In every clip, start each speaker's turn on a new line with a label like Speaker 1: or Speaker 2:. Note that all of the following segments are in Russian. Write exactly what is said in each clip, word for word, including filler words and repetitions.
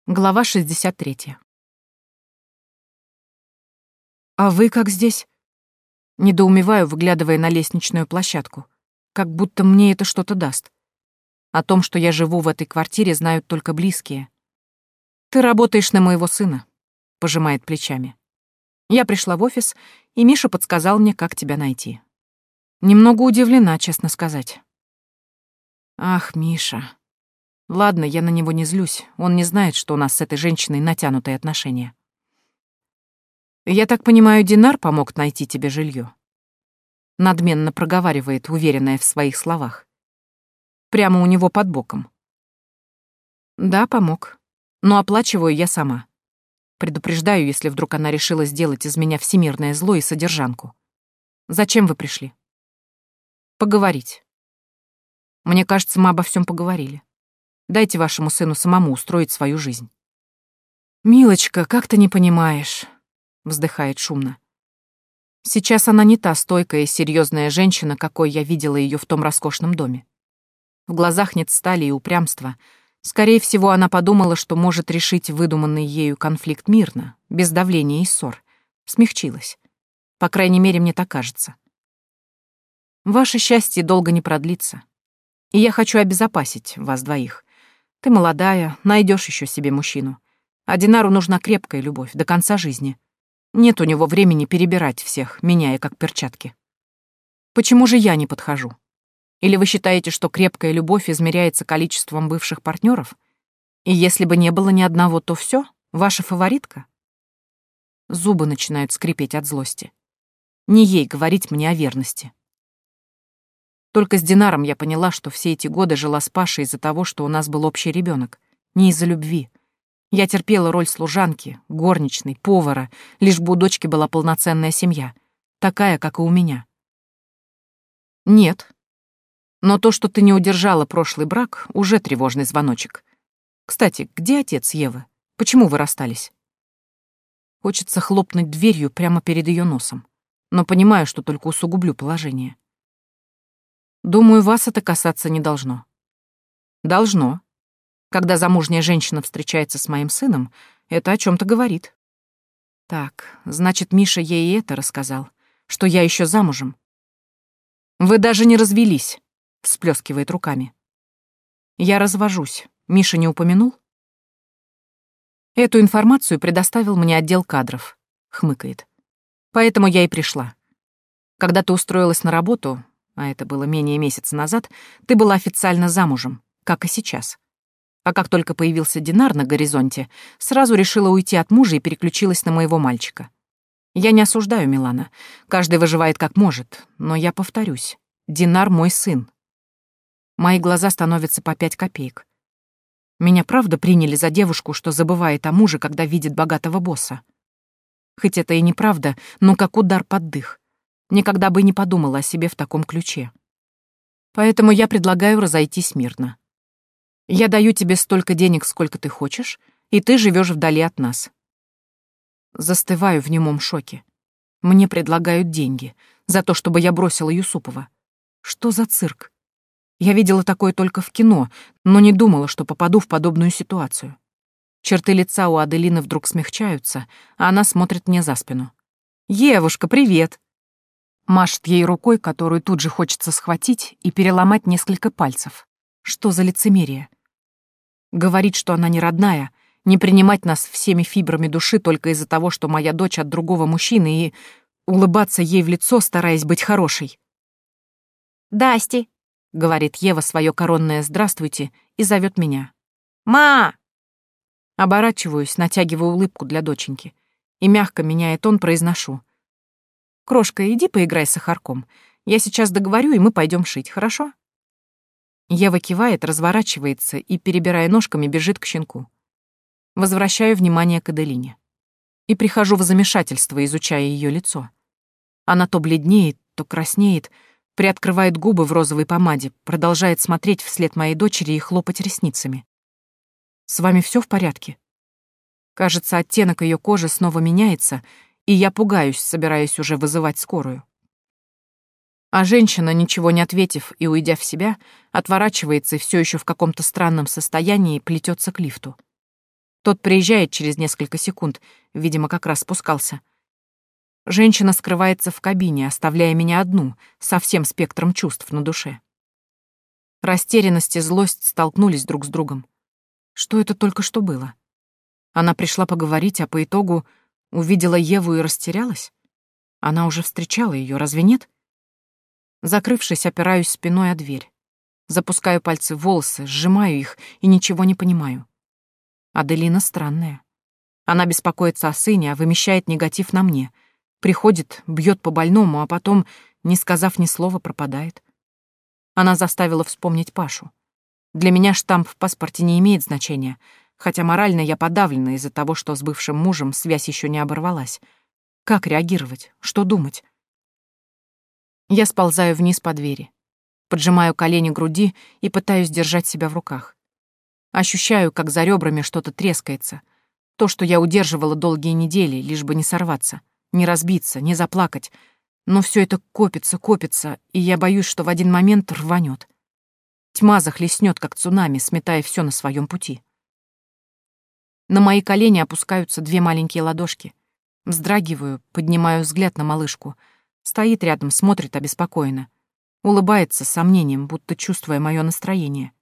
Speaker 1: Глава шестьдесят третья. «А вы как здесь?» Недоумеваю, выглядывая на лестничную площадку. Как будто мне это что-то даст. О том, что я живу в этой квартире, знают только близкие. «Ты работаешь на моего сына», — пожимает плечами. Я пришла в офис, и Миша подсказал мне, как тебя найти. Немного удивлена, честно сказать. Ах, Миша. Ладно, я на него не злюсь. Он не знает, что у нас с этой женщиной натянутые отношения. Я так понимаю, Динар помог найти тебе жилье. Надменно проговаривает, уверенная в своих словах. Прямо у него под боком. Да, помог. Но оплачиваю я сама. Предупреждаю, если вдруг она решила сделать из меня всемирное зло и содержанку. Зачем вы пришли? Поговорить. Мне кажется, мы обо всем поговорили. Дайте вашему сыну самому устроить свою жизнь. «Милочка, как ты не понимаешь?» — вздыхает шумно. Сейчас она не та стойкая и серьезная женщина, какой я видела ее в том роскошном доме. В глазах нет стали и упрямства. Скорее всего, она подумала, что может решить выдуманный ею конфликт мирно, без давления и ссор. Смягчилась. По крайней мере, мне так кажется. Ваше счастье долго не продлится. И я хочу обезопасить вас двоих. Ты молодая, найдешь еще себе мужчину. А Динару нужна крепкая любовь до конца жизни. Нет у него времени перебирать всех, меняя как перчатки. Почему же я не подхожу? Или вы считаете, что крепкая любовь измеряется количеством бывших партнеров? И если бы не было ни одного, то все? Ваша фаворитка? Зубы начинают скрипеть от злости. Не ей говорить мне о верности. Только с Динаром я поняла, что все эти годы жила с Пашей из-за того, что у нас был общий ребенок, не из-за любви. Я терпела роль служанки, горничной, повара, лишь бы у дочки была полноценная семья, такая, как и у меня. Нет. Но то, что ты не удержала прошлый брак, уже тревожный звоночек. Кстати, где отец Евы? Почему вы расстались? Хочется хлопнуть дверью прямо перед ее носом, но понимаю, что только усугублю положение. Думаю, вас это касаться не должно. Должно. Когда замужняя женщина встречается с моим сыном, это о чем-то говорит. Так, значит, Миша ей и это рассказал, что я еще замужем. Вы даже не развелись, всплескивает руками. Я развожусь. Миша не упомянул? Эту информацию предоставил мне отдел кадров, хмыкает. Поэтому я и пришла. Когда ты устроилась на работу, а это было менее месяца назад, ты была официально замужем, как и сейчас. А как только появился Динар на горизонте, сразу решила уйти от мужа и переключилась на моего мальчика. Я не осуждаю Милана, каждый выживает как может, но я повторюсь, Динар мой сын. Мои глаза становятся по пять копеек. Меня правда приняли за девушку, что забывает о муже, когда видит богатого босса. Хоть это и неправда, но как удар под дых. Никогда бы не подумала о себе в таком ключе. Поэтому я предлагаю разойтись мирно. Я даю тебе столько денег, сколько ты хочешь, и ты живешь вдали от нас. Застываю в немом шоке. Мне предлагают деньги за то, чтобы я бросила Юсупова. Что за цирк? Я видела такое только в кино, но не думала, что попаду в подобную ситуацию. Черты лица у Аделины вдруг смягчаются, а она смотрит мне за спину. «Евушка, привет!» Машет ей рукой, которую тут же хочется схватить и переломать несколько пальцев. Что за лицемерие? Говорит, что она не родная, не принимать нас всеми фибрами души только из-за того, что моя дочь от другого мужчины, и улыбаться ей в лицо, стараясь быть хорошей. «Дасти», — говорит Ева свое коронное «здравствуйте» и зовет меня. «Ма!» Оборачиваюсь, натягиваю улыбку для доченьки и, мягко меняя тон, произношу. «Крошка, иди поиграй с сахарком. Я сейчас договорю, и мы пойдем шить, хорошо?» Ева кивает, разворачивается и, перебирая ножками, бежит к щенку. Возвращаю внимание к Аделине. И прихожу в замешательство, изучая ее лицо. Она то бледнеет, то краснеет, приоткрывает губы в розовой помаде, продолжает смотреть вслед моей дочери и хлопать ресницами. «С вами все в порядке?» Кажется, оттенок ее кожи снова меняется, и я пугаюсь, собираясь уже вызывать скорую. А женщина, ничего не ответив и уйдя в себя, отворачивается и все еще в каком-то странном состоянии плетется к лифту. Тот приезжает через несколько секунд, видимо, как раз спускался. Женщина скрывается в кабине, оставляя меня одну, со всем спектром чувств на душе. Растерянность и злость столкнулись друг с другом. Что это только что было? Она пришла поговорить, а по итогу увидела Еву и растерялась? Она уже встречала ее, разве нет? Закрывшись, опираюсь спиной о дверь. Запускаю пальцы в волосы, сжимаю их и ничего не понимаю. Аделина странная. Она беспокоится о сыне, а вымещает негатив на мне. Приходит, бьет по больному, а потом, не сказав ни слова, пропадает. Она заставила вспомнить Пашу. Для меня штамп в паспорте не имеет значения, хотя морально я подавлена из-за того, что с бывшим мужем связь еще не оборвалась. Как реагировать? Что думать? Я сползаю вниз по двери, поджимаю колени к груди и пытаюсь держать себя в руках. Ощущаю, как за ребрами что-то трескается. То, что я удерживала долгие недели, лишь бы не сорваться, не разбиться, не заплакать. Но все это копится, копится, и я боюсь, что в один момент рванет. Тьма захлестнет, как цунами, сметая все на своем пути. На мои колени опускаются две маленькие ладошки. Вздрагиваю, поднимаю взгляд на малышку. Стоит рядом, смотрит обеспокоенно. Улыбается с сомнением, будто чувствуя мое настроение.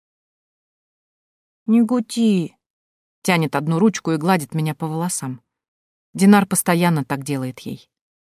Speaker 1: «Не гути!» Тянет одну ручку и гладит меня по волосам. Динар постоянно так делает ей.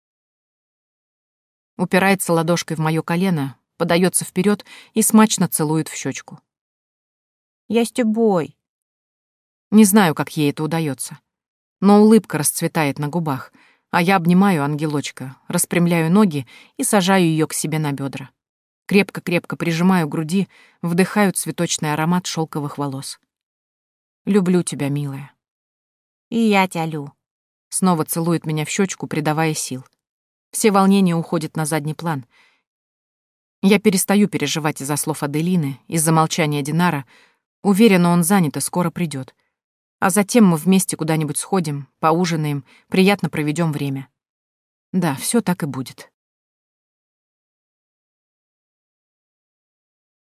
Speaker 1: Упирается ладошкой в моё колено, подается вперед и смачно целует в щечку. «Я с тобой». Не знаю, как ей это удается, но улыбка расцветает на губах, а я обнимаю ангелочка, распрямляю ноги и сажаю ее к себе на бедра. Крепко-крепко прижимаю к груди, вдыхаю цветочный аромат шелковых волос. «Люблю тебя, милая». «И я тебя лю». Снова целует меня в щечку, придавая сил. Все волнения уходят на задний план. Я перестаю переживать из-за слов Аделины, из-за молчания Динара. Уверена, он занят и скоро придет. А затем мы вместе куда-нибудь сходим, поужинаем, приятно проведем время. Да, все так и будет.